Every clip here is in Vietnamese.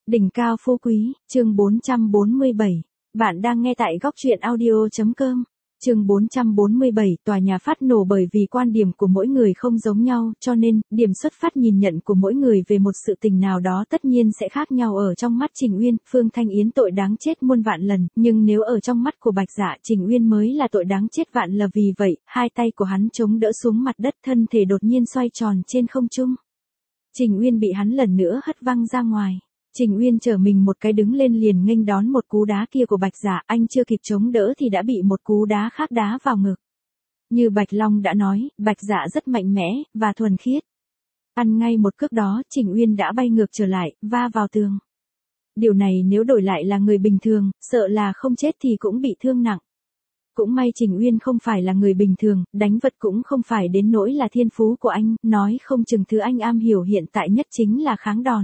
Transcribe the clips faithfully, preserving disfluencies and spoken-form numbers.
Đỉnh cao phú quý, chương bốn trăm bốn mươi bảy. Bạn đang nghe tại góc truyện audio.com. Chương bốn trăm bốn mươi bảy, tòa nhà phát nổ bởi vì quan điểm của mỗi người không giống nhau, cho nên, điểm xuất phát nhìn nhận của mỗi người về một sự tình nào đó tất nhiên sẽ khác nhau. Ở trong mắt Trình Uyên, Phương Thanh Yến tội đáng chết muôn vạn lần, nhưng nếu ở trong mắt của Bạch Dạ, Trình Uyên mới là tội đáng chết vạn lần. Vì vậy, hai tay của hắn chống đỡ xuống mặt đất, thân thể đột nhiên xoay tròn trên không trung. Trình Uyên bị hắn lần nữa hất văng ra ngoài. Trình Uyên trở mình một cái đứng lên liền nghênh đón một cú đá kia của Bạch Dạ, anh chưa kịp chống đỡ thì đã bị một cú đá khác đá vào ngực. Như Bạch Long đã nói, Bạch Dạ rất mạnh mẽ, và thuần khiết. Ăn ngay một cước đó, Trình Uyên đã bay ngược trở lại, va vào tường. Điều này nếu đổi lại là người bình thường, sợ là không chết thì cũng bị thương nặng. Cũng may Trình Uyên không phải là người bình thường, đánh vật cũng không phải đến nỗi là thiên phú của anh, nói không chừng thứ anh am hiểu hiện tại nhất chính là kháng đòn.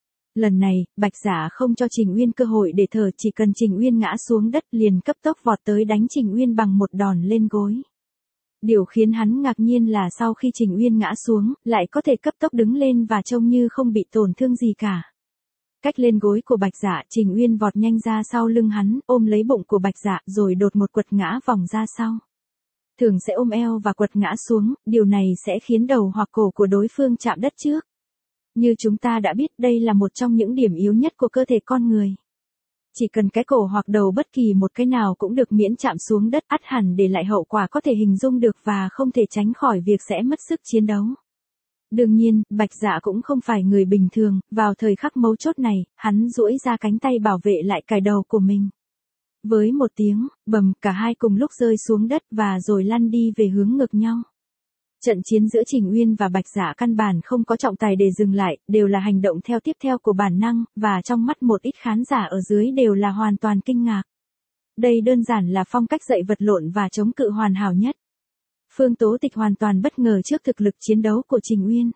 Lần này, Bạch Dạ không cho Trình Uyên cơ hội để thở, chỉ cần Trình Uyên ngã xuống đất liền cấp tốc vọt tới đánh Trình Uyên bằng một đòn lên gối. Điều khiến hắn ngạc nhiên là sau khi Trình Uyên ngã xuống, lại có thể cấp tốc đứng lên và trông như không bị tổn thương gì cả. Cách lên gối của Bạch Dạ, Trình Uyên vọt nhanh ra sau lưng hắn, ôm lấy bụng của Bạch Dạ rồi đột một quật ngã vòng ra sau. Thường sẽ ôm eo và quật ngã xuống, điều này sẽ khiến đầu hoặc cổ của đối phương chạm đất trước. Như chúng ta đã biết, đây là một trong những điểm yếu nhất của cơ thể con người. Chỉ cần cái cổ hoặc đầu bất kỳ một cái nào cũng được miễn chạm xuống đất, ắt hẳn để lại hậu quả có thể hình dung được và không thể tránh khỏi việc sẽ mất sức chiến đấu. Đương nhiên, Bạch Dạ cũng không phải người bình thường, vào thời khắc mấu chốt này, hắn duỗi ra cánh tay bảo vệ lại cài đầu của mình. Với một tiếng, bầm, cả hai cùng lúc rơi xuống đất và rồi lăn đi về hướng ngược nhau. Trận chiến giữa Trình Uyên và Bạch Dạ căn bản không có trọng tài để dừng lại, đều là hành động theo tiếp theo của bản năng, và trong mắt một ít khán giả ở dưới đều là hoàn toàn kinh ngạc. Đây đơn giản là phong cách dạy vật lộn và chống cự hoàn hảo nhất. Phương Tố Tịch hoàn toàn bất ngờ trước thực lực chiến đấu của Trình Uyên.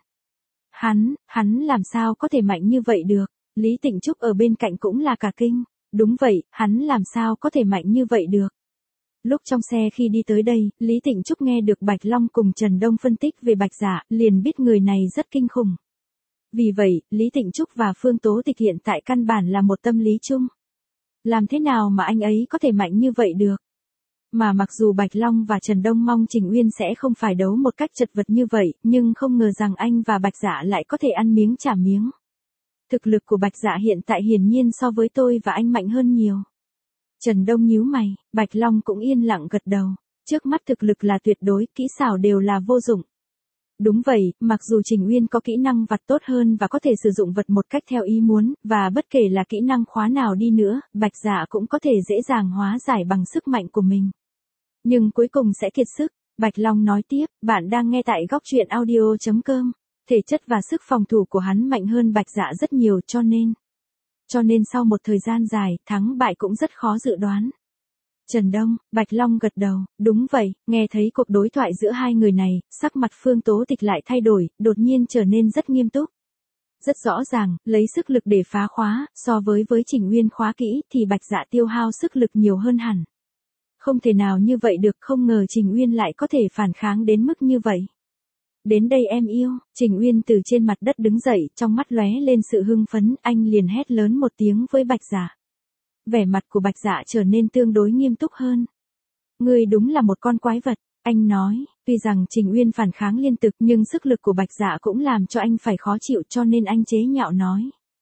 Hắn, hắn làm sao có thể mạnh như vậy được? Lý Tịnh Trúc ở bên cạnh cũng là cả kinh. Đúng vậy, hắn làm sao có thể mạnh như vậy được? Lúc trong xe khi đi tới đây, Lý Tịnh Trúc nghe được Bạch Long cùng Trần Đông phân tích về Bạch Dạ, liền biết người này rất kinh khủng. Vì vậy, Lý Tịnh Trúc và Phương Tố Tịch hiện tại căn bản là một tâm lý chung. Làm thế nào mà anh ấy có thể mạnh như vậy được? Mà mặc dù Bạch Long và Trần Đông mong Trình Uyên sẽ không phải đấu một cách chật vật như vậy, nhưng không ngờ rằng anh và Bạch Dạ lại có thể ăn miếng trả miếng. Thực lực của Bạch Dạ hiện tại hiển nhiên so với tôi và anh mạnh hơn nhiều. Trần Đông nhíu mày, Bạch Long cũng yên lặng gật đầu. Trước mắt thực lực là tuyệt đối, kỹ xảo đều là vô dụng. Đúng vậy, mặc dù Trình Uyên có kỹ năng vặt tốt hơn và có thể sử dụng vật một cách theo ý muốn, và bất kể là kỹ năng khóa nào đi nữa, Bạch Dạ cũng có thể dễ dàng hóa giải bằng sức mạnh của mình. Nhưng cuối cùng sẽ kiệt sức. Bạch Long nói tiếp, bạn đang nghe tại góc truyện audio.com. Thể chất và sức phòng thủ của hắn mạnh hơn Bạch Dạ rất nhiều, cho nên... Cho nên sau một thời gian dài, thắng bại cũng rất khó dự đoán. Trần Đông, Bạch Long gật đầu, đúng vậy, nghe thấy cuộc đối thoại giữa hai người này, sắc mặt Phương Tố Tịch lại thay đổi, đột nhiên trở nên rất nghiêm túc. Rất rõ ràng, lấy sức lực để phá khóa, so với với Trình Uyên khóa kỹ, thì Bạch Dạ tiêu hao sức lực nhiều hơn hẳn. Không thể nào như vậy được, không ngờ Trình Uyên lại có thể phản kháng đến mức như vậy. Đến đây em yêu, Trình Uyên từ trên mặt đất đứng dậy, trong mắt lóe lên sự hưng phấn, anh liền hét lớn một tiếng với Bạch Dạ. Vẻ mặt của Bạch Dạ trở nên tương đối nghiêm túc hơn. Ngươi đúng là một con quái vật, anh nói, tuy rằng Trình Uyên phản kháng liên tục nhưng sức lực của Bạch Dạ cũng làm cho anh phải khó chịu, cho nên anh chế nhạo nói.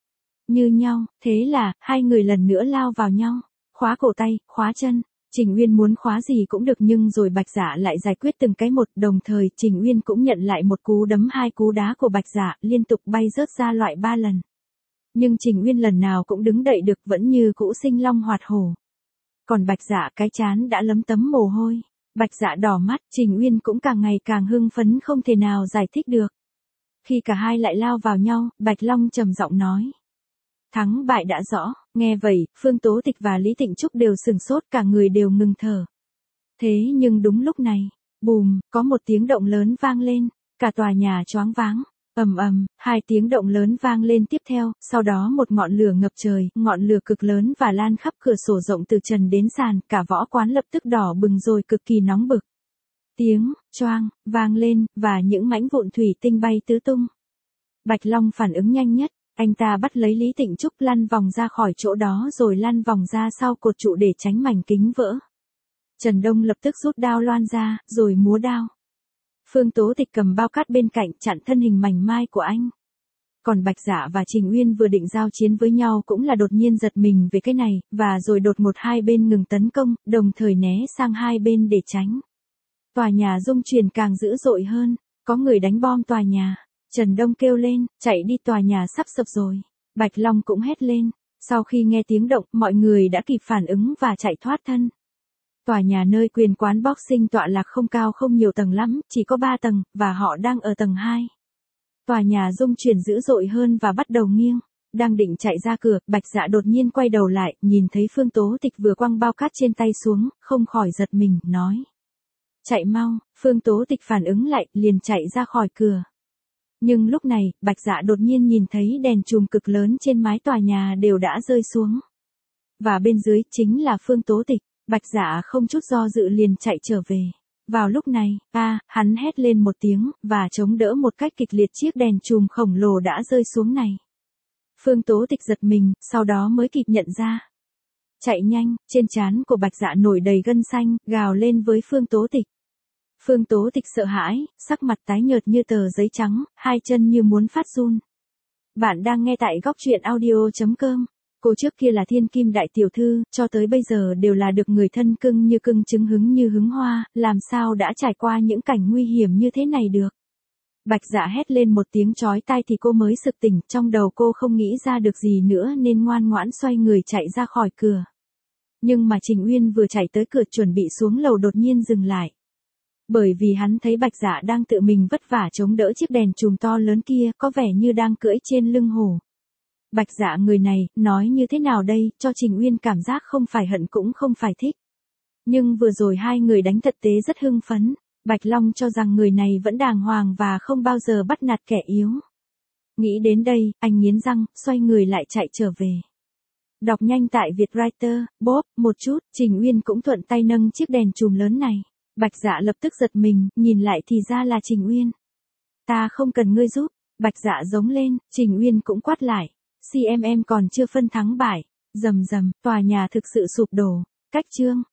Như nhau, thế là, hai người lần nữa lao vào nhau, khóa cổ tay, khóa chân. Trình Uyên muốn khóa gì cũng được nhưng rồi Bạch Dạ lại giải quyết từng cái một, đồng thời Trình Uyên cũng nhận lại một cú đấm hai cú đá của Bạch Dạ, liên tục bay rớt ra loại ba lần. Nhưng Trình Uyên lần nào cũng đứng đậy được, vẫn như cũ sinh long hoạt hổ. Còn Bạch Dạ cái trán đã lấm tấm mồ hôi. Bạch Dạ đỏ mắt, Trình Uyên cũng càng ngày càng hưng phấn không thể nào giải thích được. Khi cả hai lại lao vào nhau, Bạch Long trầm giọng nói. Thắng bại đã rõ, nghe vậy, Phương Tố Tịch và Lý Tịnh Trúc đều sừng sốt, cả người đều ngừng thở. Thế nhưng đúng lúc này, bùm, có một tiếng động lớn vang lên, cả tòa nhà choáng váng, ầm ầm, hai tiếng động lớn vang lên tiếp theo, sau đó một ngọn lửa ngập trời, ngọn lửa cực lớn và lan khắp cửa sổ rộng từ trần đến sàn, cả võ quán lập tức đỏ bừng rồi cực kỳ nóng bực. Tiếng, choang, vang lên, và những mảnh vụn thủy tinh bay tứ tung. Bạch Long phản ứng nhanh nhất. Anh ta bắt lấy Lý Tịnh Trúc lăn vòng ra khỏi chỗ đó rồi lăn vòng ra sau cột trụ để tránh mảnh kính vỡ. Trần Đông lập tức rút đao loan ra, rồi múa đao. Phương Tố Tịch cầm bao cát bên cạnh chặn thân hình mảnh mai của anh. Còn Bạch Dạ và Trình Uyên vừa định giao chiến với nhau cũng là đột nhiên giật mình về cái này, và rồi đột ngột hai bên ngừng tấn công, đồng thời né sang hai bên để tránh. Tòa nhà rung chuyển càng dữ dội hơn, có người đánh bom tòa nhà. Trần Đông kêu lên, chạy đi, tòa nhà sắp sập rồi. Bạch Long cũng hét lên. Sau khi nghe tiếng động, mọi người đã kịp phản ứng và chạy thoát thân. Tòa nhà nơi quyền quán boxing tọa lạc không cao không nhiều tầng lắm, chỉ có ba tầng, và họ đang ở tầng hai. Tòa nhà rung chuyển dữ dội hơn và bắt đầu nghiêng. Đang định chạy ra cửa, Bạch Dạ đột nhiên quay đầu lại, nhìn thấy Phương Tố Tịch vừa quăng bao cát trên tay xuống, không khỏi giật mình, nói. Chạy mau. Phương Tố Tịch phản ứng lại, liền chạy ra khỏi cửa. Nhưng lúc này, Bạch Dạ đột nhiên nhìn thấy đèn chùm cực lớn trên mái tòa nhà đều đã rơi xuống. Và bên dưới chính là Phương Tố Tịch. Bạch Dạ không chút do dự liền chạy trở về. Vào lúc này, a, hắn hét lên một tiếng, và chống đỡ một cách kịch liệt chiếc đèn chùm khổng lồ đã rơi xuống này. Phương Tố Tịch giật mình, sau đó mới kịp nhận ra. Chạy nhanh, trên trán của Bạch Dạ nổi đầy gân xanh, gào lên với Phương Tố Tịch. Phương Tố Tịch sợ hãi, sắc mặt tái nhợt như tờ giấy trắng, hai chân như muốn phát run. Bạn đang nghe tại góc truyện audio chấm com. Cô trước kia là thiên kim đại tiểu thư, cho tới bây giờ đều là được người thân cưng như cưng trứng hứng như hứng hoa, làm sao đã trải qua những cảnh nguy hiểm như thế này được. Bạch Dạ hét lên một tiếng chói tai thì cô mới sực tỉnh, trong đầu cô không nghĩ ra được gì nữa nên ngoan ngoãn xoay người chạy ra khỏi cửa. Nhưng mà Trình Uyên vừa chạy tới cửa chuẩn bị xuống lầu đột nhiên dừng lại. Bởi vì hắn thấy Bạch Dạ đang tự mình vất vả chống đỡ chiếc đèn chùm to lớn kia, có vẻ như đang cưỡi trên lưng hổ. Bạch Dạ người này, nói như thế nào đây, cho Trình Uyên cảm giác không phải hận cũng không phải thích. Nhưng vừa rồi hai người đánh thật tế rất hưng phấn. Bạch Long cho rằng người này vẫn đàng hoàng và không bao giờ bắt nạt kẻ yếu. Nghĩ đến đây, anh nghiến răng, xoay người lại chạy trở về. Đọc nhanh tại Vietwriter, bốp, một chút, Trình Uyên cũng thuận tay nâng chiếc đèn chùm lớn này. Bạch Dạ lập tức giật mình, nhìn lại thì ra là Trình Uyên. Ta không cần ngươi giúp. Bạch Dạ giống lên, Trình Uyên cũng quát lại. xê em em còn chưa phân thắng bại. Rầm rầm, tòa nhà thực sự sụp đổ. Cách chương.